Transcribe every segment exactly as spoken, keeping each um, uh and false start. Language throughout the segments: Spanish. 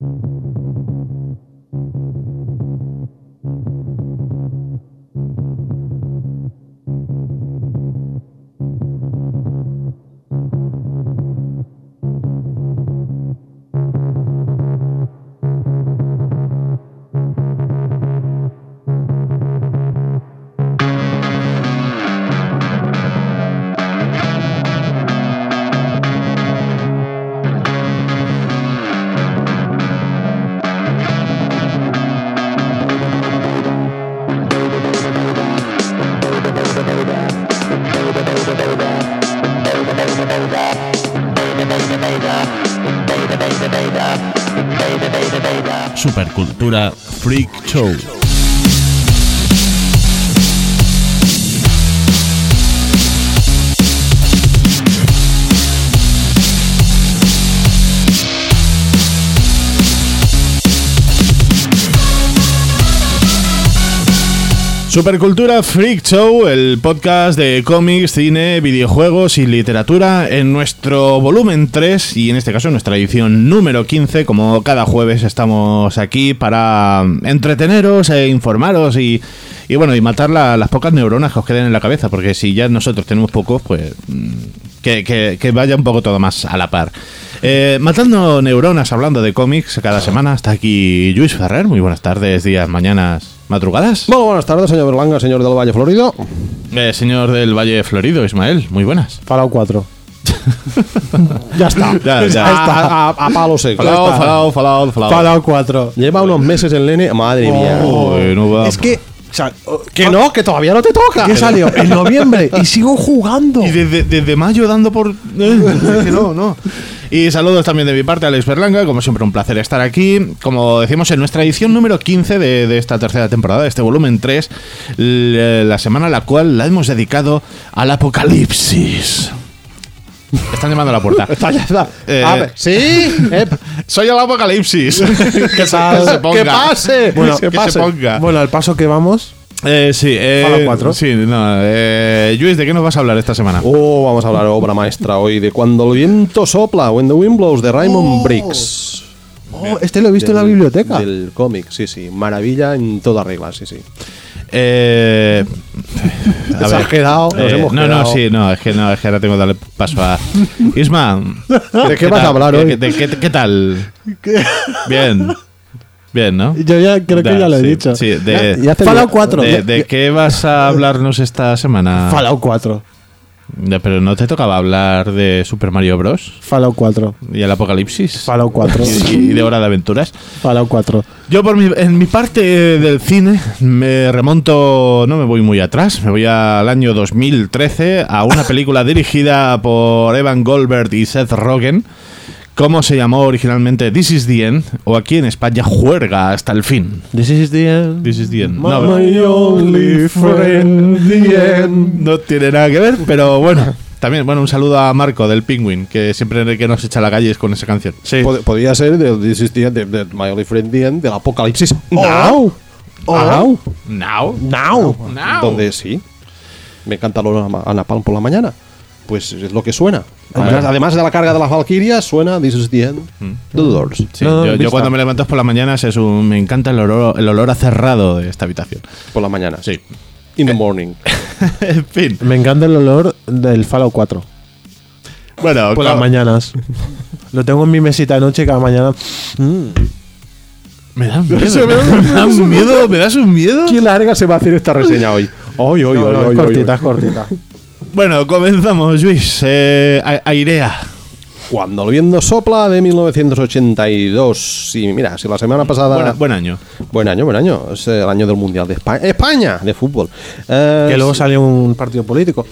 Supercultura Freak Show. Supercultura Freak Show, el podcast de cómics, cine, videojuegos y literatura en nuestro volumen tres y en este caso en nuestra edición número quince. Como cada jueves estamos aquí para entreteneros e informaros y, y bueno, y matar la, las pocas neuronas que os queden en la cabeza, porque si ya nosotros tenemos pocos, pues que, que, que vaya un poco todo más a la par. Eh, matando neuronas, hablando de cómics cada semana, está aquí Lluís Ferrer. Muy buenas tardes, días, mañanas, madrugadas. Muy buenas tardes, señor Berlanga, señor del Valle Florido. Eh, señor del Valle Florido, Ismael, muy buenas. Fallout cuatro. Ya está. Ya, ya. Ya está. A, a, a palo seco. Fallout, Fallout, Fallout, Fallout. Fallout cuatro. Lleva unos meses el nene. Madre mía. Oh, no va. Es que... O sea, que no, que todavía no te toca. Que salió en noviembre y sigo jugando. Y desde, desde mayo dando por... Eh, que no, no. Y saludos también de mi parte a Alex Berlanga. Como siempre, un placer estar aquí. Como decimos, en nuestra edición número quince de, de esta tercera temporada, de este volumen tres, la semana a la cual la hemos dedicado al apocalipsis. Están llamando a la puerta. Está, ya está. Eh, a ver, ¿sí? Eh, Soy el apocalipsis. ¿Qué tal? Que se ponga. ¡Que pase! Bueno, que pase. se ponga. Bueno, al paso que vamos... Eh, sí, eh, Fallout cuatro. Sí, no. Eh, Lluís, ¿de qué nos vas a hablar esta semana? Oh, vamos a hablar de obra maestra hoy de Cuando el viento sopla, When the Wind Blows, de Raymond Oh. Briggs. Oh, este lo he visto Del- en la biblioteca. Del cómic, sí, sí. Maravilla en toda regla, sí, sí. Eh, a Se ver, ha quedado, nos eh, hemos no, quedado. no, sí, no, es que no, es que ahora tengo que darle paso a Isma. ¿De qué vas a hablar hoy? ¿Qué, qué, qué, qué tal? Bien. Bien, ¿no? Yo ya creo que Da, ya lo he sí, dicho. Sí, de, Ya- ya hace- Fallout cuatro. ¿De, Ya- de ya- qué vas a hablarnos esta semana? Fallout cuatro. Ya, pero ¿no te tocaba hablar de Super Mario Bros. Fallout cuatro. y el apocalipsis? Fallout cuatro. Y, y de Hora de Aventuras. Fallout cuatro. Yo por mi, en mi parte del cine me remonto, no me voy muy atrás, me voy al año dos mil trece a una película dirigida por Evan Goldberg y Seth Rogen. ¿Cómo se llamó originalmente? This is the End, o aquí en España, Juerga hasta el fin. This is the end. This is the End. My No, only friend, the end. no tiene nada que ver, pero bueno. También, bueno, un saludo a Marco del Penguin, que siempre que nos echa a la calle es con esa canción. Sí. Pod- Podría ser de This is the End, de, de My Only Friend the End, del Apocalipsis Now. Now. Now. Now. Now. Donde sí. Me encanta lo a Napalm por la mañana. Pues es lo que suena. Además, además de la carga de las Valkyrias, suena This is the End, The Doors. Sí, No, yo, yo vista. cuando me levanto por la mañana es un, me encanta el olor, el olor a cerrado de esta habitación. Por la mañana. Sí. In the morning. En fin. Me encanta el olor del Fallout cuatro. Bueno, Por las co- mañanas. Lo tengo en mi mesita de noche cada mañana. Mm. me da miedo. Me da un miedo, me das un miedo. ¿Qué larga se va a hacer esta reseña hoy? Hoy, hoy, No, hoy, no, hoy, es hoy, cortita, hoy. es cortita. Bueno, comenzamos, Luis. Eh, a- airea. Cuando el viento sopla, de mil novecientos ochenta y dos. Y mira, si la semana pasada. Buena- buen año. Buen año, buen año. Es el año del Mundial de España. España, de fútbol. Eh, Que luego salió un partido político.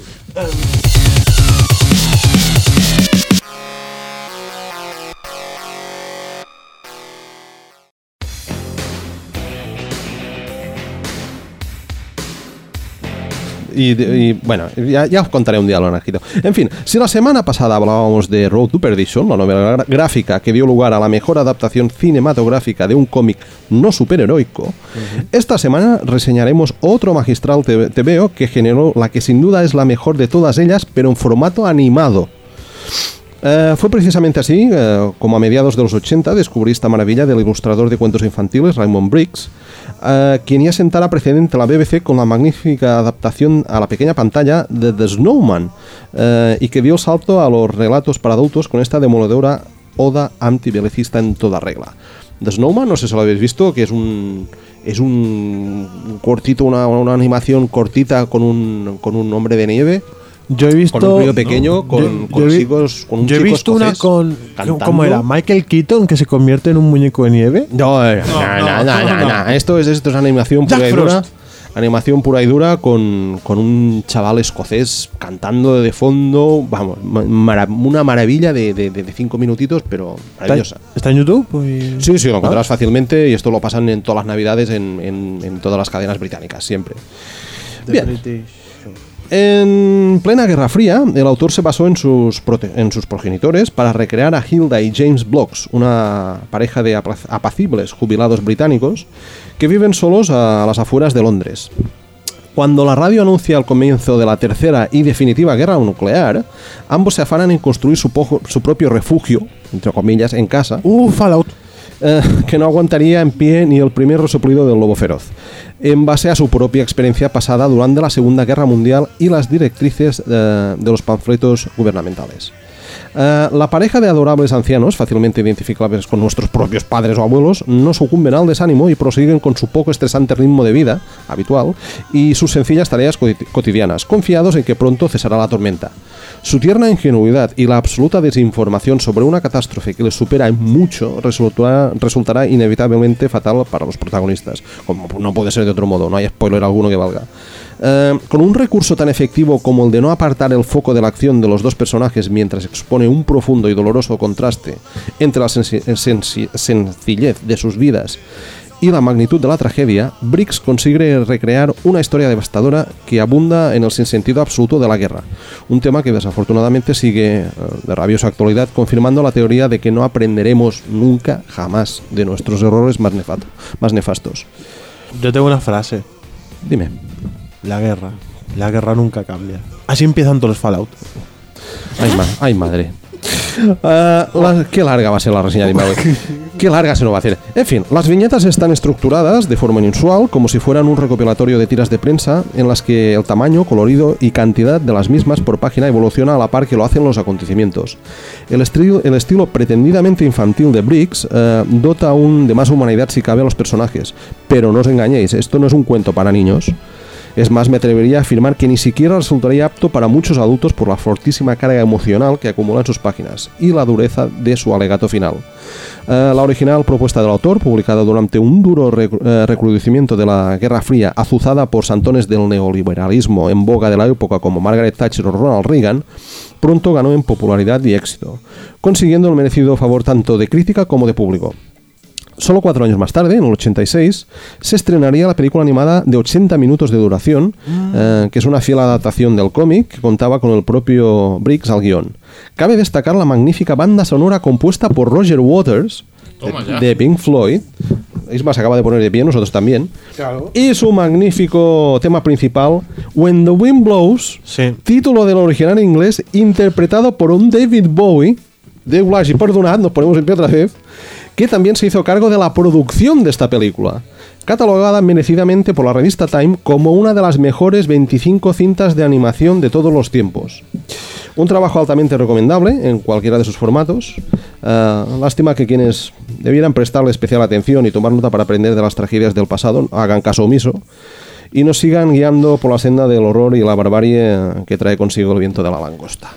Y, y, bueno, ya, ya os contaré un día lo anarquito. En fin, si la semana pasada hablábamos de Road to Perdition, la novela gra- gráfica que dio lugar a la mejor adaptación cinematográfica de un cómic no superheroico, uh-huh. esta semana reseñaremos otro magistral T V O que generó la que sin duda es la mejor de todas ellas, pero en formato animado. Eh, fue precisamente así eh, como a mediados de los ochenta descubrí esta maravilla del ilustrador de cuentos infantiles Raymond Briggs, eh, quien ya sentara precedente a la B B C con la magnífica adaptación a la pequeña pantalla de The Snowman, eh, y que dio el salto a los relatos para adultos con esta demoledora oda antibelicista en toda regla. The Snowman, no sé si lo habéis visto, que es un es un cortito, una, una animación cortita con un, con un hombre de nieve. Yo he visto. Con un crío pequeño, no, con, yo, con yo chicos, con un yo he chico visto una escocés con. cantando. ¿Cómo era? Michael Keaton, que se convierte en un muñeco de nieve. No, no, no, no, no, no. Esto es, esto es animación pura Jack y dura. Frost. Animación pura y dura con, con un chaval escocés cantando de fondo. Vamos, mara, una maravilla de, de, de cinco minutitos, pero maravillosa. ¿Está, ¿Está en YouTube? Pues... Sí, sí, lo encontrarás ¿Ah? fácilmente, y esto lo pasan en todas las navidades en, en, en todas las cadenas británicas, siempre. The Bien. British. En plena Guerra Fría, el autor se basó en sus, prote- en sus progenitores para recrear a Hilda y James Bloggs, una pareja de ap- apacibles jubilados británicos que viven solos a las afueras de Londres. Cuando la radio anuncia el comienzo de la tercera y definitiva guerra nuclear, ambos se afanan en construir su, po- su propio refugio, entre comillas, en casa. Uh, Fallout. Eh, que no aguantaría en pie ni el primer resoplido del lobo feroz, en base a su propia experiencia pasada durante la Segunda Guerra Mundial y las directrices eh, de los panfletos gubernamentales. Eh, la pareja de adorables ancianos, fácilmente identificables con nuestros propios padres o abuelos, no sucumben al desánimo y prosiguen con su poco estresante ritmo de vida habitual y sus sencillas tareas cotidianas, confiados en que pronto cesará la tormenta. Su tierna ingenuidad y la absoluta desinformación sobre una catástrofe que les supera en mucho resultará, resultará inevitablemente fatal para los protagonistas, como no puede ser de otro modo, no hay spoiler alguno que valga. Eh, con un recurso tan efectivo como el de no apartar el foco de la acción de los dos personajes mientras expone un profundo y doloroso contraste entre la sensi- sensi- sencillez de sus vidas y la magnitud de la tragedia, Briggs consigue recrear una historia devastadora que abunda en el sinsentido absoluto de la guerra, un tema que desafortunadamente sigue de rabiosa actualidad, confirmando la teoría de que no aprenderemos nunca, jamás, de nuestros errores más, nefato, más nefastos. Yo tengo una frase. Dime. La guerra. La guerra nunca cambia. Así empiezan todos los Fallout. Ay, ma- ay madre. Uh, la, qué larga va a ser la reseña de Imbabwe. Qué larga se nos va a hacer. En fin, las viñetas están estructuradas de forma inusual, como si fueran un recopilatorio de tiras de prensa en las que el tamaño, colorido y cantidad de las mismas por página evoluciona a la par que lo hacen los acontecimientos. El estilo, el estilo pretendidamente infantil de Briggs uh, dota aún de más humanidad si cabe a los personajes. Pero no os engañéis, esto no es un cuento para niños. Es más, me atrevería a afirmar que ni siquiera resultaría apto para muchos adultos por la fortísima carga emocional que acumula en sus páginas y la dureza de su alegato final. Uh, la original propuesta del autor, publicada durante un duro rec- uh, recrudecimiento de la Guerra Fría, azuzada por santones del neoliberalismo en boga de la época como Margaret Thatcher o Ronald Reagan, pronto ganó en popularidad y éxito, consiguiendo el merecido favor tanto de crítica como de público. Solo cuatro años más tarde, en el ochenta y seis, se estrenaría la película animada de ochenta minutos de duración, mm. eh, que es una fiel adaptación del cómic que contaba con el propio Briggs al guión. Cabe destacar la magnífica banda sonora compuesta por Roger Waters, de, de Pink Floyd. Isma se acaba de poner de pie, nosotros también. Claro. Y su magnífico tema principal, When the Wind Blows, Sí. título del original inglés, interpretado por un David Bowie. De Blasi, perdonad, nos ponemos en pie otra vez, que también se hizo cargo de la producción de esta película, catalogada merecidamente por la revista Time como una de las mejores veinticinco cintas de animación de todos los tiempos. Un trabajo altamente recomendable en cualquiera de sus formatos. Uh, lástima que quienes debieran prestarle especial atención y tomar nota para aprender de las tragedias del pasado hagan caso omiso y nos sigan guiando por la senda del horror y la barbarie que trae consigo el viento de la langosta.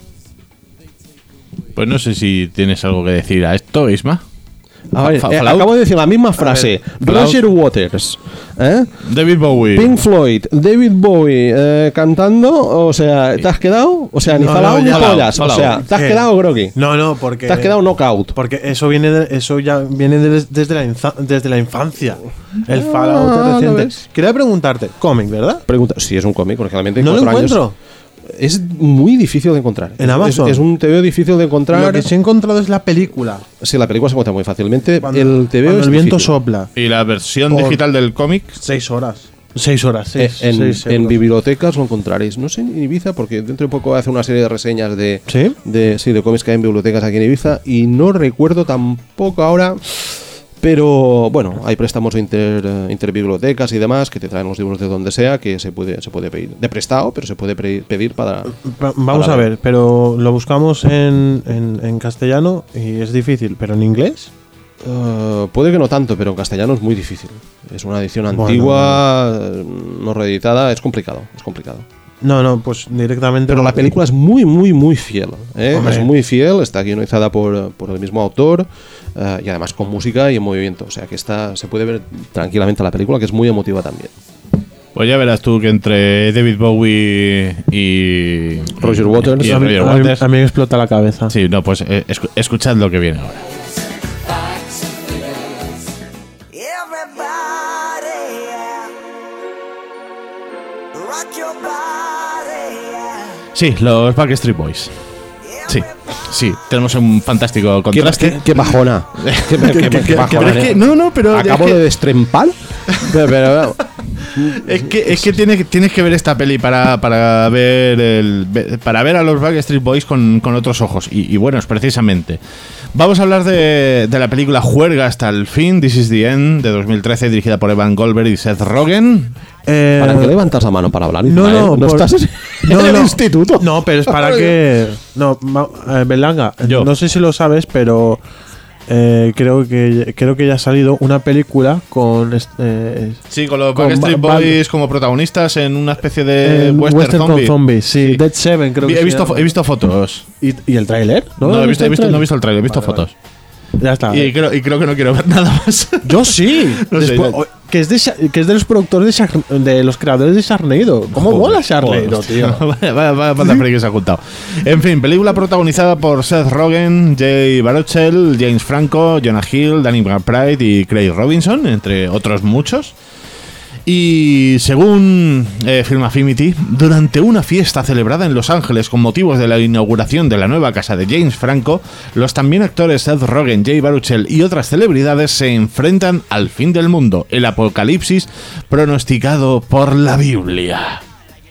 Pues no sé si tienes algo que decir a esto, Isma. A ver, Fa- eh, Fallout. acabo de decir la misma frase. ver, Roger Waters, ¿eh? David Bowie. Pink Floyd, David Bowie eh, cantando, o sea, ¿te has quedado? O sea, ni No, Fallout no, ni ya. pollas. Fallout, O sea, ¿te has ¿Qué? quedado groggy? No, no, porque. Te has quedado knockout. Porque eso viene de- eso ya viene de- desde, la inza- desde la infancia. El Ah, Fallout ¿lo reciente. ves? Quería preguntarte, cómic, ¿verdad? Pregunta, si es un cómic, originalmente No lo cuatro años. encuentro. Es muy difícil de encontrar. ¿En Es- Amazon? Es, es un T V O difícil de encontrar. Lo que sí he encontrado es la película. Sí, la película se encuentra muy fácilmente. Cuando el T V O cuando es el viento difícil. sopla. Y la versión Por- digital del cómic. Seis horas. Seis horas, seis, en, seis en euros. bibliotecas lo encontraréis. No sé en Ibiza, porque dentro de poco hace una serie de reseñas de, ¿Sí? de, sí, de cómics que hay en bibliotecas aquí en Ibiza. Y no recuerdo tampoco ahora. Pero bueno, hay préstamos inter, interbibliotecas y demás que te traen los libros de donde sea, que se puede, se puede pedir. De prestado, pero se puede pre- pedir para. Va- Vamos para a ver, pero lo buscamos en, en, en castellano y es difícil, pero en inglés. Uh, puede que no tanto, pero en castellano es muy difícil. Es una edición Bueno, antigua, eh, no reeditada, es complicado, es complicado. No, no, pues directamente. Pero no. la película es muy, muy, muy fiel. ¿eh? Hombre. Es muy fiel, está guionizada por, por el mismo autor eh, y además con música y en movimiento. O sea que está, se puede ver tranquilamente la película, que es muy emotiva también. Pues ya verás tú que entre David Bowie y Roger Waters. y a, mí, Roger a mí- Waters. a mí me explota la cabeza. Sí, no, pues eh, escu- escuchad lo que viene ahora. Everybody, yeah. Rock your body, yeah. Sí, los Backstreet Boys. Sí, sí, tenemos un fantástico ¿Qué, contraste. qué- qué bajona. ¿Qué, qué- qué- qué que- bajona, que- ¿eh? no, no, pero Acabo es que- de destrempar. Pero, pero- Es que, es que tiene- tienes que ver esta peli para, para ver el, para ver a los Backstreet Boys con, con otros ojos. Y, y bueno, es precisamente. Vamos a hablar de, de la película Juerga hasta el fin, This is the End, de dos mil trece, dirigida por Evan Goldberg y Seth Rogen. Eh, ¿Para qué levantas la mano para hablar? No, Ismael? no, ¿No por- estás en no, el no. instituto? No, pero es para que. No, ma- eh, Berlanga, Yo. no sé si lo sabes, pero eh, creo que creo que ya ha salido una película con. est- Eh, Sí, con los Con Backstreet Ba- Boys como protagonistas en una especie de eh, western, Western zombie. con zombies, sí, Dead Seven creo Vi- que he, se visto, llama. fo- he visto fotos. ¿Y, y el tráiler? No, he visto, he el visto- no he tráiler? visto el trailer, he visto Vale, fotos. Ya está. Y creo, y creo que no quiero ver nada más. Yo sí. No sé, Después- yo- o- que, es de, Sha- que es de los productores de, Shar- de los creadores de Sharknado. ¿Cómo Joder, mola Sharknado, joder, tío? Vaya, vaya, vaya pata friki que se ha juntado. En fin, película protagonizada por Seth Rogen, Jay Baruchel, James Franco, Jonah Hill, Danny McBride y Craig Robinson, entre otros muchos. Y según eh, Film Affinity, durante una fiesta celebrada en Los Ángeles con motivos de la inauguración de la nueva casa de James Franco, los también actores Seth Rogen, Jay Baruchel y otras celebridades se enfrentan al fin del mundo, el apocalipsis pronosticado por la Biblia.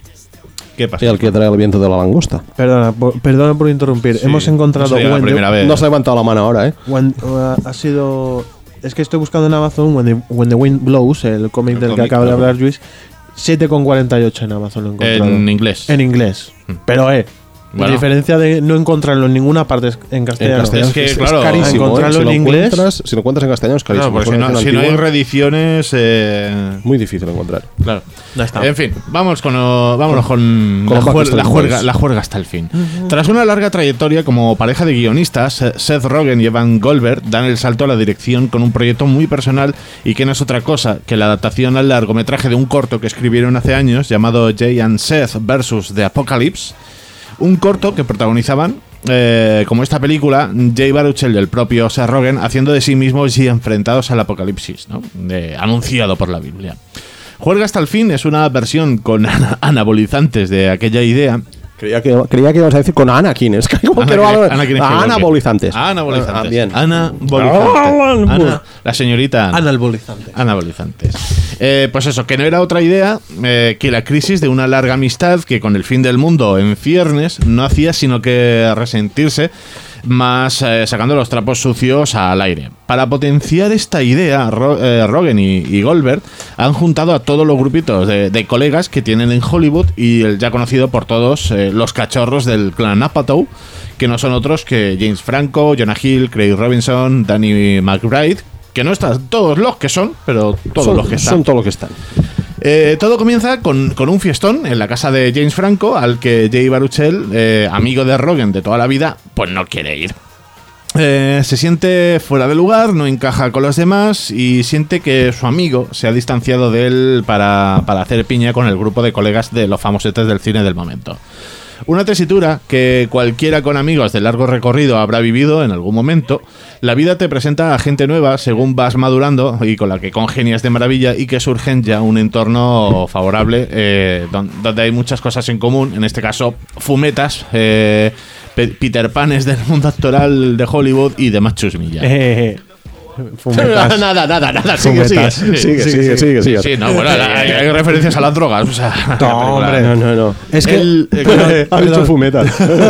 ¿Qué pasa? Y el que trae el viento de la langosta. Perdona, por, perdona por interrumpir. Sí, Hemos encontrado no sería la When the- primera vez. No se ha levantado la mano ahora, ¿eh? When- uh, ha sido. Es que estoy buscando en Amazon When the, When the Wind Blows, el cómic El del que cómic, acaba de claro. hablar Luis. siete con cuarenta y ocho en Amazon lo he encontrado. En inglés. En inglés. Pero, eh. Bueno. A diferencia de no encontrarlo en ninguna parte en castellano. En castellano Es que, es, claro, es carísimo. encontrarlo ¿eh? Si en lo inglés- encuentras- si lo encuentras en castellano es carísimo. Claro, porque Es si una no, edición si no hay antigua, reediciones. eh, muy difícil encontrar. Claro. Ya está. En fin, vamos con, o- vámonos con, con la, los juer- Backstreet la juerga, Boys. la juerga hasta el fin. Tras una larga trayectoria como pareja de guionistas, eh, Seth Rogen y Evan Goldberg dan el salto a la dirección con un proyecto muy personal y que no es otra cosa que la adaptación al largometraje de un corto que escribieron hace años llamado Jay and Seth versus The Apocalypse. Un corto que protagonizaban, eh, como esta película, Jay Baruchel y el propio Seth Rogen haciendo de sí mismos y enfrentados al apocalipsis, ¿no? De- anunciado por la Biblia. Juerga hasta el fin es una versión con ana- anabolizantes de aquella idea. Creía que, creía que ibas a decir con Anakin. Es que como que no Anakin- hablo- Anakin Skywalker. Anabolizantes. Anabolizantes. Ah, bien. Anabolizantes. Ana- la señorita Ana. Analbolizante. Anabolizantes. Eh, pues eso, que no era otra idea eh, que la crisis de una larga amistad que con el fin del mundo en ciernes no hacía sino que resentirse, más eh, sacando los trapos sucios al aire. Para potenciar esta idea, Ro- eh, Rogen y, y Goldberg han juntado a todos los grupitos de, de colegas que tienen en Hollywood y el ya conocido por todos eh, los cachorros del clan Apatow, que no son otros que James Franco, Jonah Hill, Craig Robinson, Danny McBride, que no están todos los que son, pero todos son, los que están. son todos los que están. Eh, todo comienza con, con un fiestón en la casa de James Franco, al que Jay Baruchel, eh, amigo de Rogen de toda la vida, pues no quiere ir. Eh, se siente fuera de lugar, no encaja con los demás y siente que su amigo se ha distanciado de él para, para hacer piña con el grupo de colegas de los famosetes del cine del momento. Una tesitura que cualquiera con amigos de largo recorrido habrá vivido en algún momento. La vida te presenta a gente nueva según vas madurando y con la que congenias de maravilla y que surgen ya un entorno favorable eh, don- donde hay muchas cosas en común, en este caso fumetas, eh, Pe- Peter Panes del mundo actoral de Hollywood y demás chusmillas. Eh, Fumetas. nada, nada, nada. Sigue, Fumetas. sigue. Sigue, sigue, sigue, sigue. Sí, no, bueno, hay, hay referencias a las drogas. O sea, la película- hombre, No, no, no. Es que, El- eh, Ha dicho fumetas.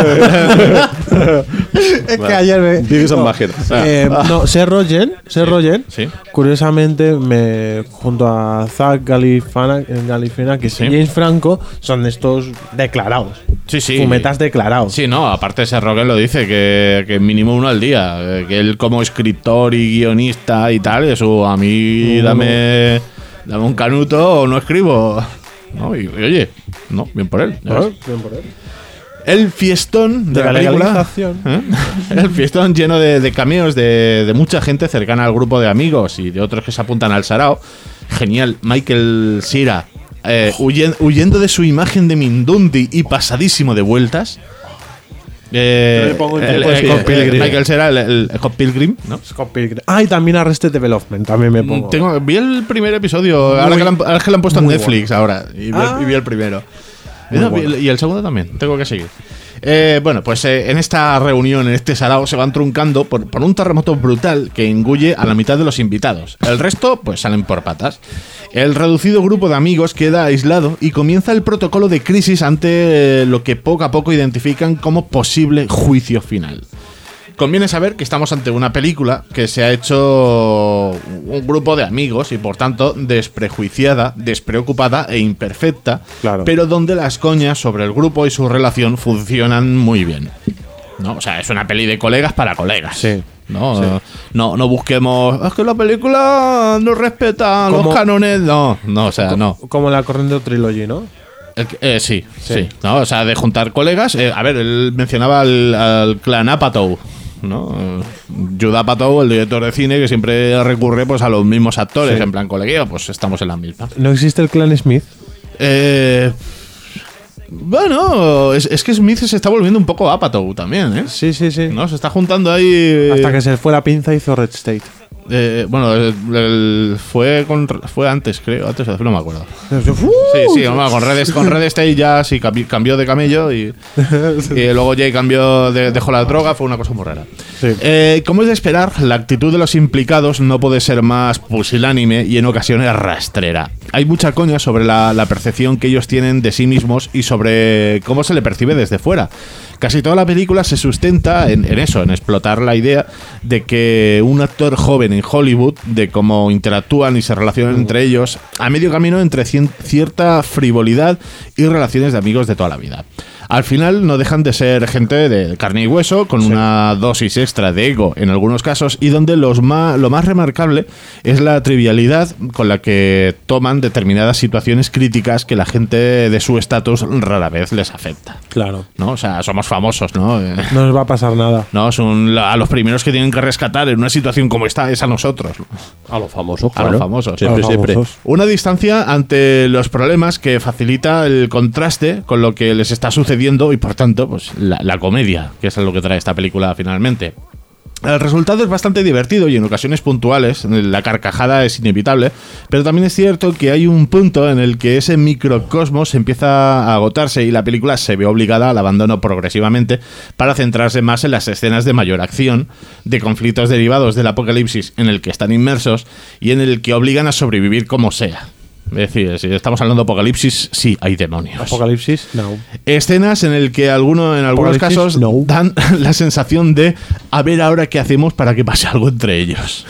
es que ayer me. Digues en Bajer. Eh, no, Seth Rogen, Seth Rogen, sí. curiosamente, me, junto a Zach Galifana- Galifianakis Sí. y James Franco, son estos declarados. Sí, sí. Fumetas declarados. Sí, no, aparte ese Rogen lo dice, que, que mínimo uno al día. eh, Que él como escritor y guionista y tal, eso a mí dame, dame un canuto o no escribo. No, y, y oye, no, bien por él. ya ves. Bien por él. El fiestón de, De la, la película. legalización. ¿eh? El fiestón lleno de, de cameos de, de mucha gente cercana al grupo de amigos y de otros que se apuntan al sarao. Genial. Michael Cera eh, huyen- huyendo de su imagen de Mindundi y pasadísimo de vueltas. Eh, Yo le pongo un el- tipo de el- Scott el- Pilgrim. Michael Cera, el, el Scott Pilgrim, ¿no? Scott Pilgrim. Ah, y también Arrested Development, también me pongo. Tengo, vi el primer episodio, ahora que, lo han, ahora que lo han puesto en muy Netflix ahora, y vi, Ah. el, y vi el primero. Muy No, bueno. vi- Y el segundo también, tengo que seguir. Eh, bueno, pues eh, en esta reunión, en este sarao, se van truncando por, por un terremoto brutal que engulle a la mitad de los invitados. El resto, pues salen por patas. El reducido grupo de amigos queda aislado y comienza el protocolo de crisis ante eh, lo que poco a poco identifican como posible juicio final. Conviene saber que estamos ante una película que se ha hecho un grupo de amigos y por tanto desprejuiciada, despreocupada e imperfecta, Claro. pero donde las coñas sobre el grupo y su relación funcionan muy bien. ¿No? O sea, es una peli de colegas para colegas. Sí. ¿No? Eh, no, no busquemos. Es que la película no respeta los Como- cánones. No, no, o sea, no. Como la Correndo Trilogy, ¿no? El que- eh, sí, sí, Sí. ¿no? O sea, de juntar colegas. eh, a ver, él mencionaba al, al clan Apatow, ¿no? Eh, Judd Apatow, el director de cine, que siempre recurre pues a los mismos actores, Sí. en plan colegueo, pues estamos en la misma. ¿No existe el clan Smith? Eh, bueno, es, es que Smith se está volviendo un poco Apatow también, ¿eh? Sí, sí, sí. ¿No? Se está juntando ahí. Hasta que se fue la pinza hizo Red State. Eh, bueno, el- el- fue con, fue antes, creo, antes o después, no me acuerdo. ¡Uh! Sí, sí, bueno, con Red, con Red State ya sí cambi- cambió de camello y, y luego Jay cambió de, dejó la droga, fue una cosa muy rara. Sí. Eh, como es de esperar, la actitud de los implicados no puede ser más pusilánime y en ocasiones rastrera. Hay mucha coña sobre la, la percepción que ellos tienen de sí mismos y sobre cómo se le percibe desde fuera. Casi toda la película se sustenta en, en eso, en explotar la idea de que un actor joven en Hollywood, de cómo interactúan y se relacionan entre ellos, a medio camino entre cien- cierta frivolidad y relaciones de amigos de toda la vida. Al final no dejan de ser gente de carne y hueso, con una dosis extra de ego en algunos casos, y donde los más, lo más remarcable es la trivialidad con la que toman determinadas situaciones críticas que la gente de su estatus rara vez les afecta. Claro. ¿No? O sea, somos famosos, ¿no? Eh, No nos va a pasar nada. no, son la- a los primeros que tienen que rescatar en una situación como esta es a nosotros, A los famosos, a los famosos. Siempre, A los siempre. famosos. Una distancia ante los problemas que facilita el contraste con lo que les está sucediendo y por tanto, pues la, la comedia, que es lo que trae esta película finalmente. El resultado es bastante divertido y en ocasiones puntuales, la carcajada es inevitable, pero también es cierto que hay un punto en el que ese microcosmos empieza a agotarse y la película se ve obligada al abandono progresivamente para centrarse más en las escenas de mayor acción, de conflictos derivados del apocalipsis en el que están inmersos y en el que obligan a sobrevivir como sea. Es decir, si estamos hablando de apocalipsis, sí, hay demonios. Apocalipsis, no. Escenas en el que alguno, en algunos Apocalipsis, casos no. dan la sensación de a ver ahora qué hacemos para que pase algo entre ellos.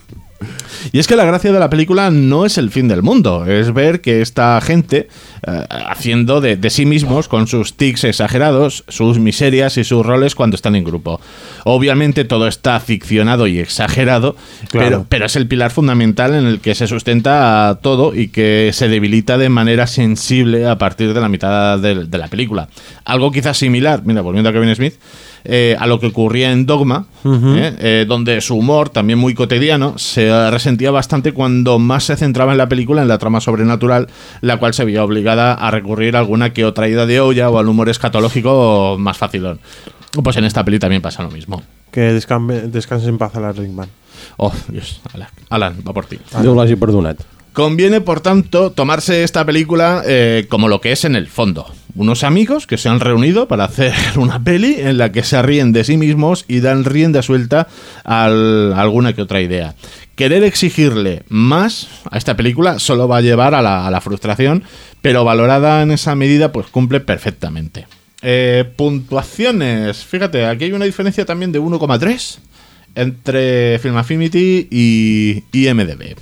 Y es que la gracia de la película no es el fin del mundo, es ver que esta gente, eh, haciendo de, de sí mismos, con sus tics exagerados, sus miserias y sus roles cuando están en grupo. Obviamente todo está ficcionado y exagerado, Claro. pero, pero es el pilar fundamental en el que se sustenta todo y que se debilita de manera sensible a partir de la mitad de, de la película. Algo quizás similar, mira, volviendo a Kevin Smith, eh, a lo que ocurría en Dogma, eh, eh, donde su humor, también muy cotidiano, se resentía bastante cuando más se centraba en la película, en la trama sobrenatural, la cual se veía obligada a recurrir a alguna que otra ida de olla o al humor escatológico más facilón. Pues en esta peli también pasa lo mismo. Que descanse, descanse en paz a la Ringman. Oh, Dios, Alan, Alan, va por ti. Déu l'hagi perdonat. Conviene, por tanto, tomarse esta película eh, como lo que es en el fondo. unos amigos que se han reunido para hacer una peli en la que se ríen de sí mismos y dan rienda suelta a alguna que otra idea. Querer exigirle más a esta película solo va a llevar a la, a la frustración, pero valorada en esa medida, pues cumple perfectamente. Eh, puntuaciones. Fíjate, aquí hay una diferencia también de uno coma tres entre Film Affinity y I M D B.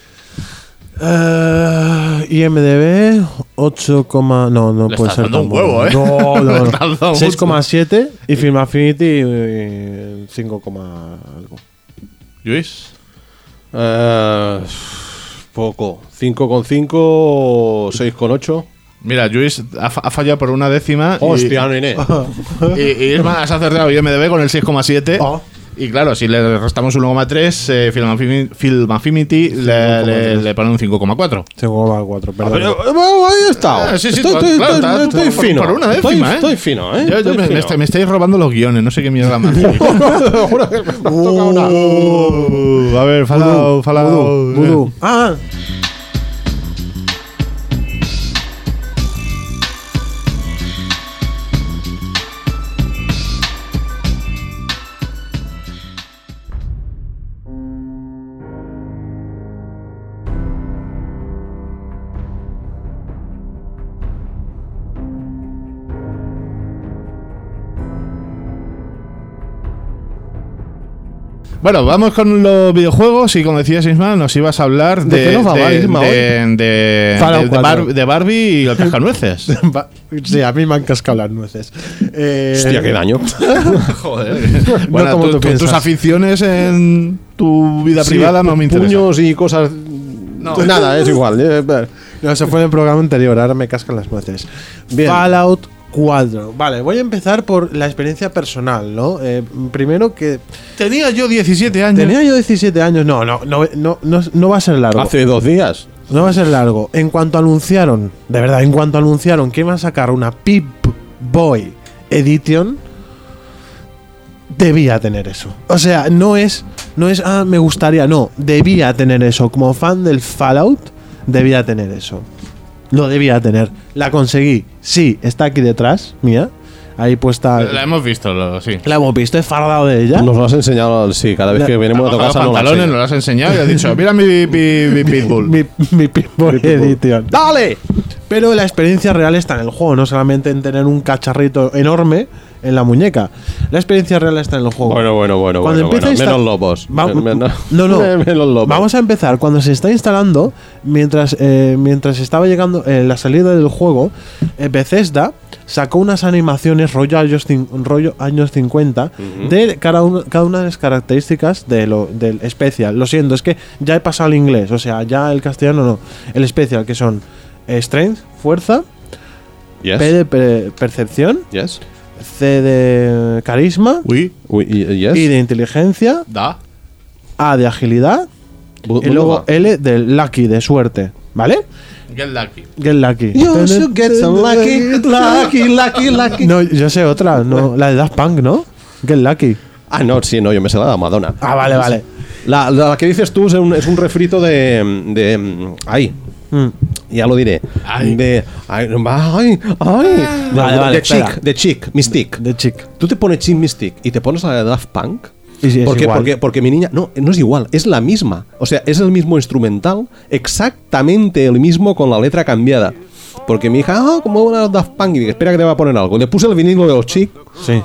Uh, I M D B ocho, no, no Le puede estás ser dando tan un huevo, bueno. ¿eh? No, no, Le no. estás dando mucho. seis coma siete y Film Affinity eh, cinco, algo. Luis. Eh, poco. cinco coma cinco, seis coma ocho. Mira, Luis ha, fa- ha fallado por una décima. y- Hostia, nene. Y, y es más, has acertado I M D B con el seis coma siete. Oh. Y claro, si le restamos uno coma tres, eh, Film Affinity, Film Affinity le, le, le pone un cinco coma cuatro. cinco coma cuatro, perdón. Pero, bueno, ahí he estado. Ah, sí, sí, estoy, tú- estoy- claro, estoy- está- estoy por- fino. por una décima, estoy, ¿eh? estoy fino, ¿eh? Yo- yo Estoy me, me fino. está- me estáis robando los guiones, no sé qué mierda más. Juro que me ha tocado una. Uh, a ver, Fallout, Fallout. Vudú, vudú. Ah, Bueno, vamos con los videojuegos y como decías Isma, nos ibas a hablar ¿De de, qué nos va a hablar, de, Isma, de, de, Fallout de- de cuatro. Bar- de Barbie y el cascanueces. va- sí, a mí me han cascado las nueces. Eh, Hostia, qué daño. Joder. Bueno, como tú- tú tú- piensas. tus aficiones en tu vida Sí, privada no me interesan. Puños y cosas. Nada, es igual. eh, No, se fue en el programa anterior, ahora me cascan las nueces. Bien. Fallout cuatro. Vale, voy a empezar por la experiencia personal, ¿no? Eh, primero que Tenía yo diecisiete años. tenía yo diecisiete años. No, no, no, no, no, no va a ser largo. Hace dos días. No va a ser largo. En cuanto anunciaron, de verdad, en cuanto anunciaron que iban a sacar una Pip-Boy Edition, debía tener eso. O sea, no es, no es, ah, me gustaría, no, debía tener eso. Como fan del Fallout, debía tener eso. Lo debía tener. La conseguí. Sí, está aquí detrás, mía. Ahí puesta. La hemos visto, lo, sí. La hemos visto, he fardado de ella. Nos lo has enseñado, sí, cada vez La- que venimos a tu Baja casa los nos lo has pantalones, nos enseñado. lo has enseñado y has dicho, mira mi, mi, mi Pitbull. Mi, mi Pip-Boy Edition. ¡Dale! Pero la experiencia real está en el juego, no solamente en tener un cacharrito enorme en la muñeca. La experiencia real está en el juego. Bueno, bueno, bueno, Cuando bueno, empieza bueno. a insta- Menos lobos. Va- Men- menos- no, no. menos lobos. Vamos a empezar. Cuando se está instalando, mientras, eh, mientras estaba llegando eh, la salida del juego, eh, Bethesda sacó unas animaciones rollo años, cin- rollo años cincuenta de cada, uno- cada una de las características de lo, del especial. Lo siento, es que ya he pasado al inglés, o sea, ya el castellano no. El especial, que son eh, strength, fuerza, Yes. P de per- percepción, Yes. C de carisma Uy, Uy, y- yes. y de inteligencia, da. A de agilidad Bu- y luego Bulldog. L de lucky, de suerte, ¿vale? Get lucky. Get lucky. You should get some lucky, lucky, lucky, lucky. No, yo sé otra, no, la de Daft Punk, ¿no? Get lucky. Ah, no, sí, no, yo me sé la de Madonna. Ah, vale, vale. La, la que dices tú es un, es un refrito de. de ahí. Mm. Ya lo diré. Ay. De. Ay, ay, ay. De, Vale, vale, de espera. Chic, de Chic, Mystique. De chick. Tú te pones Chic Mystique y te pones la de Daft Punk. Y sí, es ¿Por qué? igual. Porque, porque mi niña. No, no es igual, es la misma. O sea, es el mismo instrumental, exactamente el mismo con la letra cambiada. Porque mi hija, ah, como una Daft Punk. Y dije, espera que te va a poner algo. Le puse el vinilo de los Chic Sí.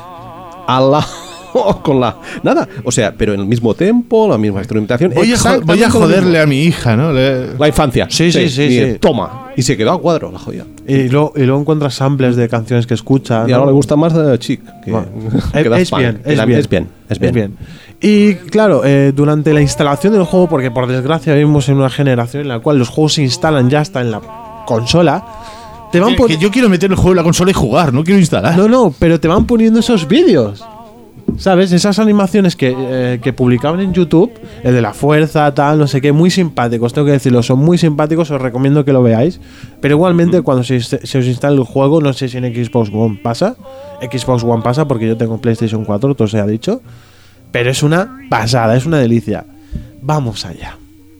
a la. con la. Nada. O sea, pero en el mismo tempo, la misma instrumentación. Voy a, jo- exactamente voy a lo joderle mismo. a mi hija, ¿no? Le- La infancia. Sí, sí, sí, y, sí. Toma. Y se quedó a cuadro, la joya. Y luego, y luego encuentras samples de canciones que escucha. Y ahora le gusta más de Chic que, Bueno, que es, Daft es Punk. bien, Que es la- bien, es bien, es bien. Y claro, eh, durante la instalación del juego, porque por desgracia vivimos en una generación en la cual los juegos se instalan ya hasta en la consola, te van que, pon- que yo quiero meter el juego en la consola y jugar, no quiero instalar. No, no, pero te van poniendo esos vídeos. ¿Sabes? Esas animaciones que, eh, que publicaban en YouTube, el de la fuerza, tal, no sé qué, muy simpáticos, tengo que decirlo, son muy simpáticos, os recomiendo que lo veáis. Pero igualmente, cuando se, se os instala el juego, no sé si en Xbox One pasa. Xbox One pasa porque yo tengo PlayStation cuatro, todo se ha dicho. Pero es una pasada, es una delicia. Vamos allá.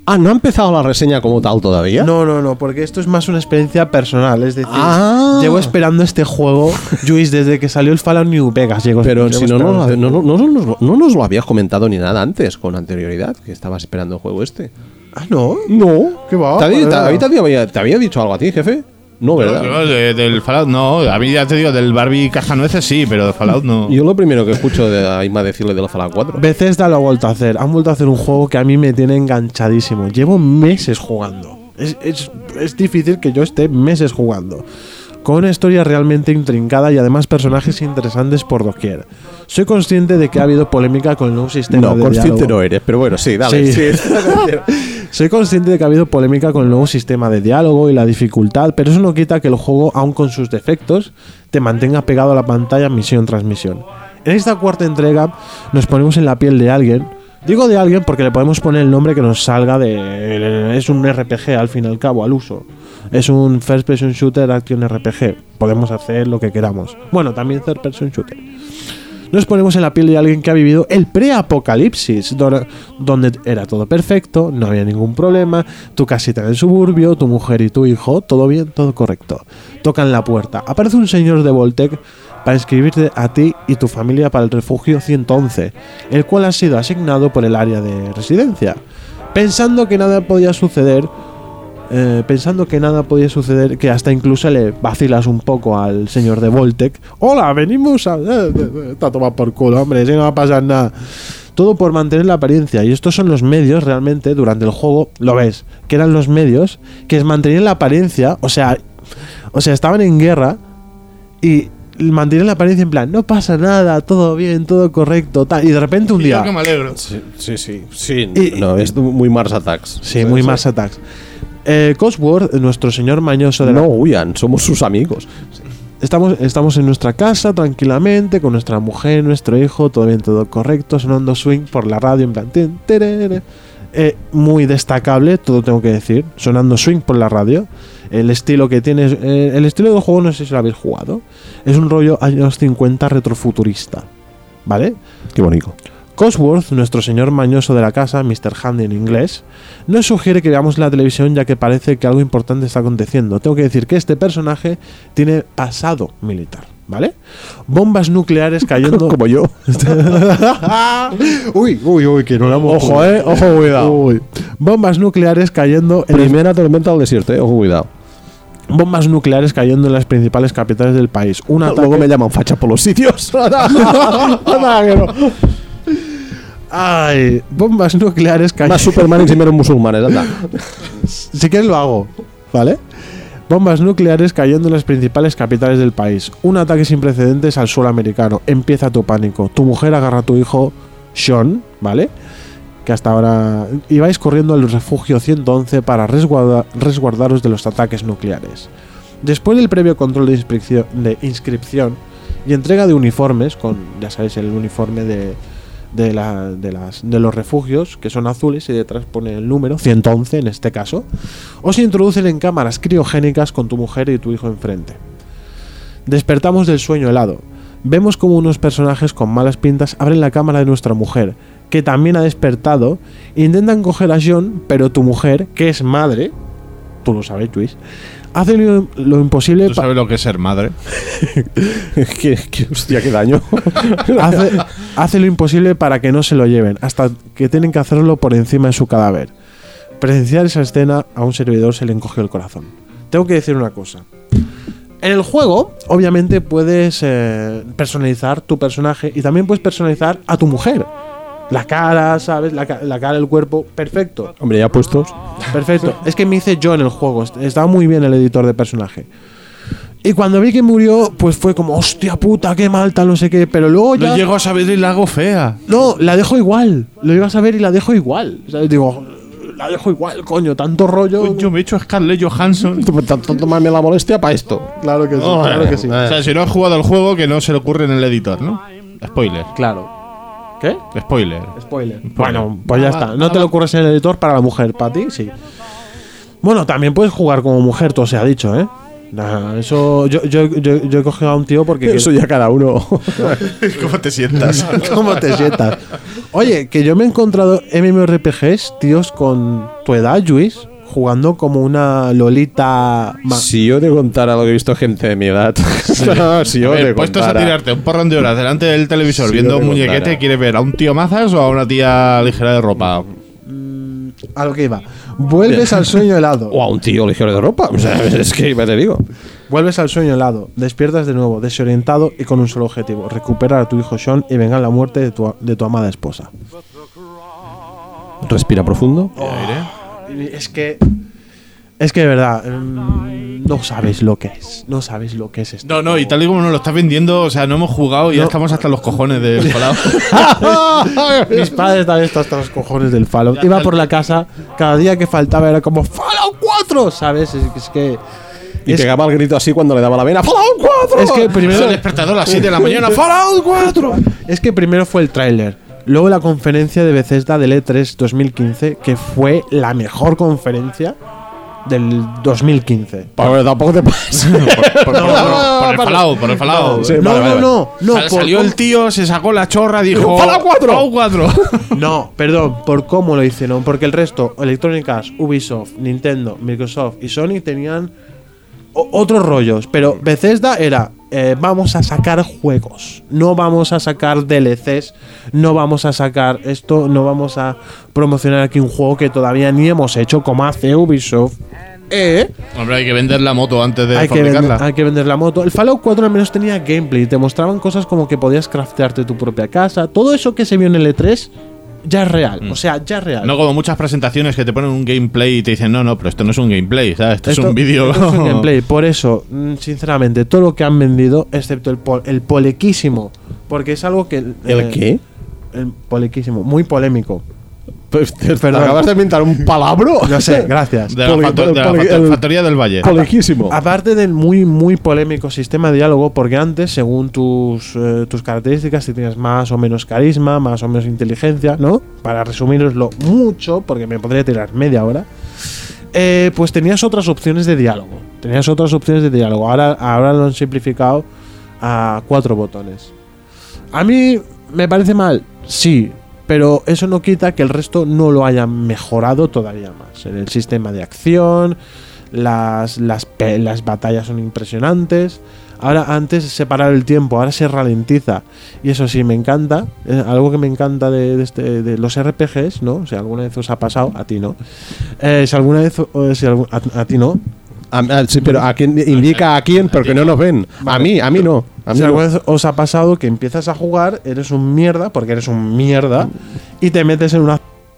Ah, ¿no ha empezado la reseña como tal todavía? No, no, no, porque esto es más una experiencia personal. Es decir, Ah. llevo esperando este juego, Luis, desde que salió el Fallout New Vegas. Llevo, Pero llevo si no, esperando no, este no, no, juego. no, no, no nos lo habías comentado ni nada antes, con anterioridad, que estabas esperando el juego este. Ah, no. No. ¿Qué va? ¿Te, había- Joder. te, había- te había, ¿Te había dicho algo a ti, jefe? No, ¿verdad? No, de- del Fallout no. A mí ya te digo, del Barbie Cajanueces sí, pero de Fallout no. Yo lo primero que escucho de a Isma decirle de la Fallout cuatro. Bethesda lo ha vuelto a hacer. Han vuelto a hacer un juego que a mí me tiene enganchadísimo. Llevo meses jugando. Es, es, es difícil que yo esté meses jugando. Con una historia realmente intrincada y además personajes interesantes por doquier. Soy consciente de que ha habido polémica con el nuevo sistema No, de consciente diálogo. no eres, pero bueno, sí, dale. Sí. Sí. Soy consciente de que ha habido polémica con el nuevo sistema de diálogo y la dificultad, pero eso no quita que el juego, aun con sus defectos, te mantenga pegado a la pantalla misión tras misión. En esta cuarta entrega nos ponemos en la piel de alguien. Digo de alguien porque le podemos poner el nombre que nos salga de... Es un R P G al fin y al cabo, al uso. Es un First Person Shooter Action R P G. Podemos hacer lo que queramos. Bueno, también Third Person Shooter. Nos ponemos en la piel de alguien que ha vivido el pre-apocalipsis, do- donde era todo perfecto, no había ningún problema, tu casita en el suburbio, tu mujer y tu hijo, todo bien, todo correcto. Tocan la puerta. Aparece un señor de Voltec para inscribirte a ti y tu familia para el refugio ciento once, el cual ha sido asignado por el área de residencia. Pensando que nada podía suceder, eh, pensando que nada podía suceder, que hasta incluso le vacilas un poco al señor de Voltec. Hola, venimos a... Eh, eh, está tomado por culo, hombre, si no va a pasar nada. Todo por mantener la apariencia. Y estos son los medios realmente, durante el juego, lo ves, que eran los medios que es mantener la apariencia, o sea, o sea, estaban en guerra y mantener la apariencia en plan, no pasa nada, todo bien, todo correcto, tal. Y de repente un Y día... yo que me alegro. Sí, sí, sí. sí. Y- no, es muy Mars Attacks. Sí, muy Mars Attacks. Eh, Cosworth, nuestro señor mañoso de la... No huyan, somos sus amigos. Estamos, estamos en nuestra casa tranquilamente, con nuestra mujer, nuestro hijo, todo bien, todo correcto, sonando swing por la radio en plan... tin, terere. Eh, muy destacable, todo tengo que decir, sonando swing por la radio. El estilo que tiene, eh, el estilo del juego no sé si lo habéis jugado. Es un rollo años cincuenta retrofuturista, ¿vale? Qué bonito. Cosworth, nuestro señor mañoso de la casa, mister Handy en inglés, nos sugiere que veamos la televisión ya que parece que algo importante está aconteciendo. Tengo que decir que este personaje tiene pasado militar, ¿vale? Bombas nucleares cayendo... Como yo. uy, uy, uy, que no la hemos... Ojo, eh, ojo, cuidado. Uy. Bombas nucleares cayendo en Primera tormenta del desierto, eh. Ojo, cuidado. bombas nucleares cayendo en las principales capitales del país. Un ataque... Luego me llaman facha por los sitios. Anda, que no. Ay, bombas nucleares cayendo... Más Superman y menos musulmanes, anda. Si quieres lo hago, ¿vale? Bombas nucleares cayendo en las principales capitales del país. Un ataque sin precedentes al suelo americano. Empieza tu pánico. Tu mujer agarra a tu hijo, Sean, ¿vale? Que hasta ahora ibais corriendo al refugio ciento once para resguarda- resguardaros de los ataques nucleares. Después del previo control de, inscripción- de inscripción y entrega de uniformes, con, ya sabéis, el uniforme de, de, la- de las, de los refugios, que son azules y detrás pone el número, ciento once en este caso, os introducen en cámaras criogénicas con tu mujer y tu hijo enfrente. Despertamos del sueño helado. Vemos como unos personajes con malas pintas abren la cámara de nuestra mujer, que también ha despertado, e intentan coger a John, pero tu mujer, que es madre, tú lo sabes, Luis, hace lo, lo imposible ¿Tú pa- sabes lo que es ser madre? qué, qué- hostia, qué daño. hace, hace lo imposible para que no se lo lleven, hasta que tienen que hacerlo por encima de su cadáver. Presenciar esa escena a un servidor se le encogió el corazón. Tengo que decir una cosa. En el juego, obviamente, puedes eh, personalizar tu personaje y también puedes personalizar a tu mujer. La cara, ¿sabes? La, ca- la cara, el cuerpo, perfecto. Hombre, ya puestos. Perfecto. Es que me hice yo en el juego. est- Estaba muy bien el editor de personaje. Y cuando vi que murió, pues fue como, hostia puta, qué mal, tal, no sé qué. Pero luego ya. No llego a saber y la hago fea. No, la dejo igual. Lo ibas a ver y la dejo igual. O sea, digo, la dejo igual, coño, tanto rollo. Yo me he hecho Scarlett Johansson. Tanto tomarme la molestia para esto. Claro que sí, Oh, claro que sí. O sea, si no has jugado al juego, que no se le ocurre en el editor, ¿no? Spoiler. Claro. ¿Qué? Spoiler. Spoiler. Bueno, pues ya Ah, está. va, No ah, te lo va. ocurres en el editor para la mujer, para ti, sí. Bueno, también puedes jugar como mujer, todo se ha dicho, ¿eh? Nah, eso. Yo, yo, yo, yo he cogido a un tío porque. Eso ya cada uno. ¿Cómo te sientas? ¿Cómo te sientas? Oye, que yo me he encontrado MMORPGs, tíos con tu edad, Luis, jugando como una Lolita. ma- Si yo te contara lo que he visto gente de mi edad. No, si yo A ver, te puestos a contara. tirarte un porrón de horas delante del televisor Sí, viendo yo un te muñequete, contara. ¿quieres ver a un tío mazas o a una tía ligera de ropa? A lo que iba. Vuelves al sueño helado. O a un tío ligero de ropa. O sea, es que ya te digo. Vuelves al sueño helado. Despiertas de nuevo, desorientado y con un solo objetivo: recuperar a tu hijo Sean y vengar la muerte de tu, de tu amada esposa. Respira profundo. Aire. Es que. Es que de verdad. mm, No sabes lo que es. No sabes lo que es esto. No, no, y tal y como nos lo estás vendiendo, o sea, no hemos jugado y ya No. estamos hasta los cojones del Fallout. Mis padres también están hasta los cojones del Fallout. Ya Iba está. por la casa, cada día que faltaba era como ¡Fallout cuatro! ¿Sabes? Es, es que. Y es, pegaba el grito así cuando le daba la vena. ¡Fallout cuatro! es que Primero primero. el despertador a las siete de la mañana. ¡Fallout cuatro! Es que primero fue el tráiler. Luego la conferencia de Bethesda del E tres dos mil quince, que fue la mejor conferencia del dos mil quince. Pero tampoco te pasa. Por, por- por- por el Fallout, por el Fallout. Sí, no, vale, no, vale, no, no, Sal- por salió cómo- el tío, se sacó la chorra, dijo ¡Fallout cuatro! ¡Fallout cuatro! No, perdón, por cómo lo hicieron. Porque el resto, Electronic Arts, Ubisoft, Nintendo, Microsoft y Sony tenían o- otros rollos. Pero Bethesda era, eh, vamos a sacar juegos. No vamos a sacar D L Cs. No vamos a sacar esto. No vamos a promocionar aquí un juego que todavía ni hemos hecho, como hace Ubisoft. Eh, Hombre, hay que vender la moto antes de hay, que fabricarla. vender, hay que vender la moto. El Fallout cuatro al menos tenía gameplay. Te mostraban cosas como que podías craftearte tu propia casa. Todo eso que se vio en el E tres ya es real. O sea, ya es real. No como muchas presentaciones que te ponen un gameplay y te dicen, no, no, pero esto no es un gameplay, ¿sabes? Esto, es un vídeo. esto es un gameplay. Por eso, mm, sinceramente, todo lo que han vendido, excepto el, pol- el polequísimo, porque es algo que. ¿El eh, qué? El polequísimo, muy polémico. Pues te, te Perdón. acabas de inventar un palabro. No sé, gracias. De la, Poli- facto- de la poli- facto- el- factoría del Valle. Colequísimo. Aparte del muy, muy polémico sistema de diálogo, porque antes, según tus, eh, tus características, si tenías más o menos carisma, más o menos inteligencia, ¿no? Para resumiroslo mucho, porque me podría tirar media hora, eh, pues tenías otras opciones de diálogo. Tenías otras opciones de diálogo. Ahora, ahora lo han simplificado a cuatro botones. A mí me parece mal, sí, pero eso no quita que el resto no lo hayan mejorado todavía más. En el sistema de acción, las, las, pe- las batallas son impresionantes. Ahora, antes separar el tiempo, ahora se ralentiza. Y eso sí, me encanta. eh, algo que me encanta de, de este- de los R P Gs, ¿no? Si alguna vez os ha pasado, a ti no. Eh, si alguna vez, o si algu- a, a ti no. A- a- sí, pero a quién indica a quién, porque no nos ven. A mí, a mí no. A mí Si no. alguna vez os ha pasado que empiezas a jugar, eres un mierda, porque eres un mierda, y te metes en una.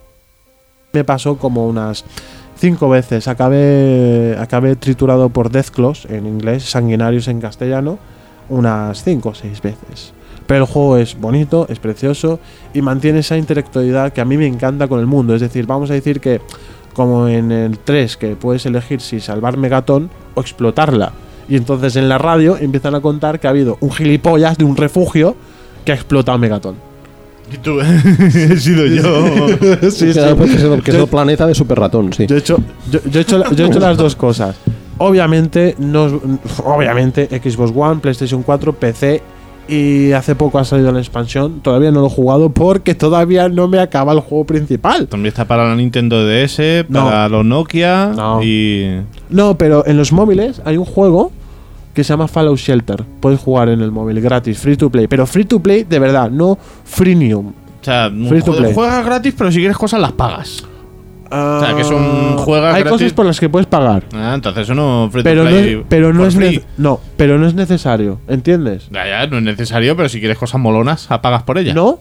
Me pasó como unas cinco veces. Acabé, acabé triturado por Deathclaws en inglés, sanguinarios en castellano, unas cinco o seis veces. Pero el juego es bonito, es precioso y mantiene esa intelectualidad que a mí me encanta con el mundo. Es decir, vamos a decir que, como en el tres, que puedes elegir si salvar Megaton o explotarla. Y entonces en la radio empiezan a contar que ha habido un gilipollas de un refugio que ha explotado Megaton. Y tú, he sido yo. Sí, Que- que es el, que es el planeta de Super Ratón, sí. Yo he hecho, yo, yo he hecho, la- yo he hecho las dos cosas. Obviamente, no, es- obviamente Xbox One, PlayStation cuatro, P C y hace poco ha salido la expansión. Todavía no lo he jugado porque todavía no me acaba el juego principal. También está para la Nintendo D S, No. para los Nokia No. y... No, pero en los móviles hay un juego que se llama Fallout Shelter. Puedes jugar en el móvil gratis, free to play. Pero free to play de verdad, no freemium. O sea, Free to jue- play. juegas gratis, pero si quieres cosas las pagas. O sea, que son juegas Hay gratis. cosas por las que puedes pagar. Ah, entonces eso no free Pero to no, play. es, pero no por es free. nece- no, pero no es necesario, ¿entiendes? Ya, ya, no es necesario, pero si quieres cosas molonas, pagas por ellas. ¿No?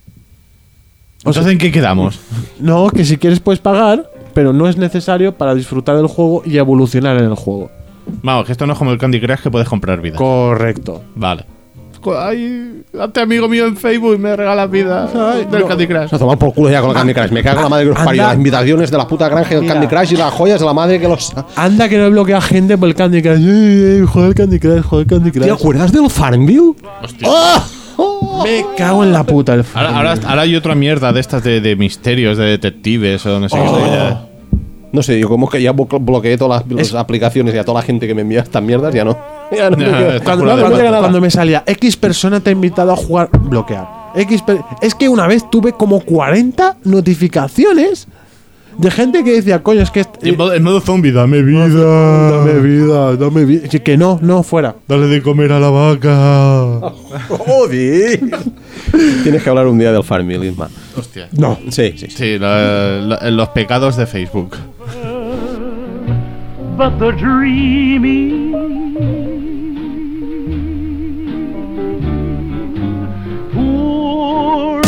Entonces, ¿en qué quedamos? No, que si quieres puedes pagar, pero no es necesario para disfrutar del juego y evolucionar en el juego. Vamos, que esto no es como el Candy Crush que puedes comprar vida. Correcto. Vale. Ay, hazte amigo mío en Facebook y me regalas vida Ay, del no. Candy Crush. Se ha tomado por culo ya con el Candy Crush. Me cago en la madre que los Anda. parió. Las invitaciones de la puta granja del Mira. Candy Crush y las joyas de la madre que los. Anda que no bloquea gente por el Candy Crush. Ey, ey, joder Candy Crush, joder Candy Crush. ¿Te acuerdas del Farmville? Hostia. Me cago en la puta el Ahora, ahora, ahora hay otra mierda de estas de, de misterios, de detectives o no sé qué. Oh. historia. No sé, yo como que ya blo- bloqueé todas las, las aplicaciones y a toda la gente que me envía estas mierdas, ya no. Ya no me Ya, queda- está Cuando, fuera de cuando- cuenta. cuando me salía X persona te ha invitado a jugar, bloquear. X per- es que una vez tuve como cuarenta notificaciones de gente que decía, coño, es que. est- En modo, en modo zombie, dame vida. Dame vida, dame vida. Que- Que no, no, fuera. Dale de comer a la vaca. ¡Joder! Tienes que hablar un día del Farmville, Isma. Hostia. No. Sí, sí, sí. Sí, la- la- los pecados de Facebook. But the dreamy pours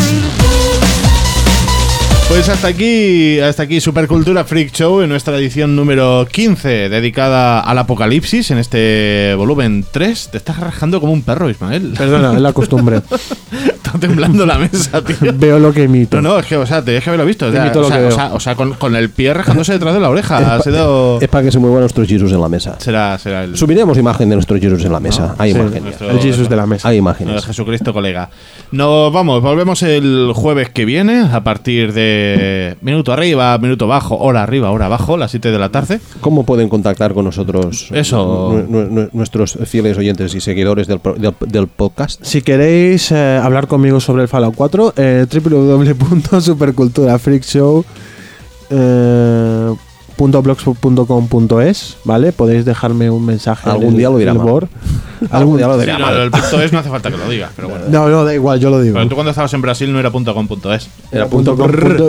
Pues hasta aquí, hasta aquí Supercultura Freak Show en nuestra edición número quince, dedicada al apocalipsis en este volumen tres. Te estás rajando como un perro, Ismael. Perdona, es la costumbre. Está temblando la mesa, tío. Veo lo que emito. No, no, es que, o sea, tenías que haberlo visto. O sea, Imito lo o sea, que o veo. sea, o sea, con, con el pie rajándose detrás de la oreja. Ha sido. Es para que se muevan nuestros Jesus en la mesa. Será, será el. Subiremos imagen de nuestros Jesus en la mesa. Hay Sí, imágenes. nuestro- el Jesus de la mesa. Hay No, imágenes. Jesucristo, colega. Nos vamos, volvemos el jueves que viene a partir de minuto arriba, minuto abajo, hora arriba, hora abajo, las siete de la tarde. ¿Cómo pueden contactar con nosotros Eso. nu- nu- nu- nuestros fieles oyentes y seguidores del, pro- del, del podcast? Si queréis eh, hablar conmigo sobre el Fallout cuatro, eh, w w w punto superculturafreakshow eh, punto blogspot punto com punto es, ¿vale? Podéis dejarme un mensaje. Algún en el- día lo dirá en el mal. board. Algún día lo Sí, dirá no, mal. el punto es no hace falta que lo digas, pero bueno. No, no, da igual, yo lo digo. Pero tú cuando estabas en Brasil no era punto com punto es. Era punto com punto-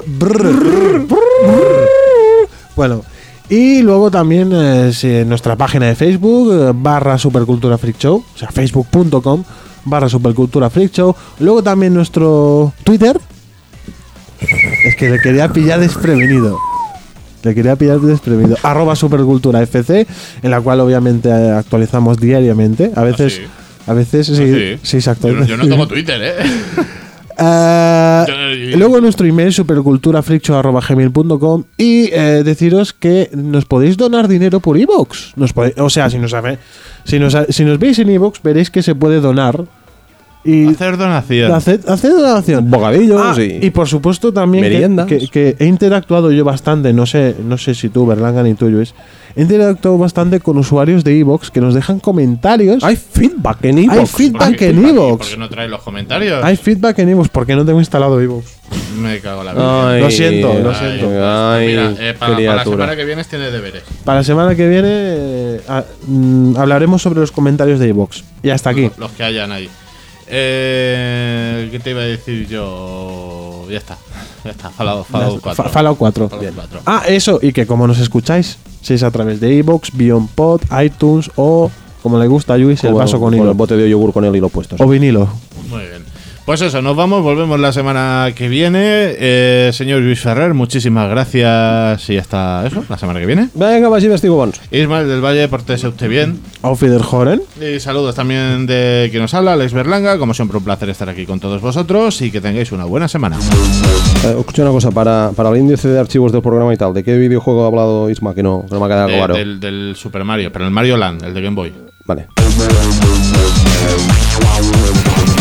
Bueno, y luego también eh, si en nuestra página de Facebook, eh, barra Supercultura Freak Show, o sea, facebook punto com barra Supercultura Freak Show. Luego también nuestro Twitter. Es que le quería pillar desprevenido. Le quería pillar desprevenido. Arroba Supercultura F C, en la cual obviamente eh, actualizamos diariamente. A veces, sí? a veces sí, sí. sí, se Yo, actualiza. no- yo no tengo Twitter, ¿eh? Eh, Yo- luego nuestro email superculturafreakshow arroba gmail punto com y eh, deciros que nos podéis donar dinero por iVoox. Nos pode- o sea, si nos, hace- si, nos, si nos veis en iVoox veréis que se puede donar y Hacer donación. hacer, hacer donación. Bocadillos Ah, y, y por supuesto también que, meriendas. que- que he interactuado yo bastante, no sé, no sé si tú, Berlanga, ni tú, Luis, he interactuado bastante con usuarios de iVoox que nos dejan comentarios. Hay feedback en Hay iVoox. feedback Ay, en ¿por iVoox. qué no traes los comentarios? Hay feedback en iVoox porque no tengo instalado iVoox. Me cago en la vida. Ay, Lo siento, lo ay, siento. ay, Mira, eh, para, para la criatura. semana que viene tienes deberes. Para la semana que viene eh, ah, mm, hablaremos sobre los comentarios de iVoox. Y hasta aquí. Los que hayan ahí. Eh, ¿Qué te iba a decir yo? Ya está. Ya está. Fallout, Fallout cuatro. Fa- Fallout cuatro. Fallout cuatro. Ah, eso, y que como nos escucháis, si es a través de iVoox, Beyond Pod, iTunes o, como le gusta a Luis, el Como vaso con el hilo. bote de yogur con el hilo puesto. O vinilo. Muy bien. Pues eso, nos vamos, volvemos la semana que viene. Eh, señor Luis Ferrer, muchísimas gracias y hasta eso, la semana que viene. Venga, vas y vestigo bons. Ismael del Valle, portese usted bien. Auf Wiederhören. Y saludos también de quien nos habla, Alex Berlanga. Como siempre, un placer estar aquí con todos vosotros y que tengáis una buena semana. Eh, escucha una cosa, para, para el índice de archivos del programa y tal, ¿de qué videojuego ha hablado Isma? Que no, que no me ha quedado Eh, claro. del, del Super Mario, pero el Mario Land, el de Game Boy. Vale.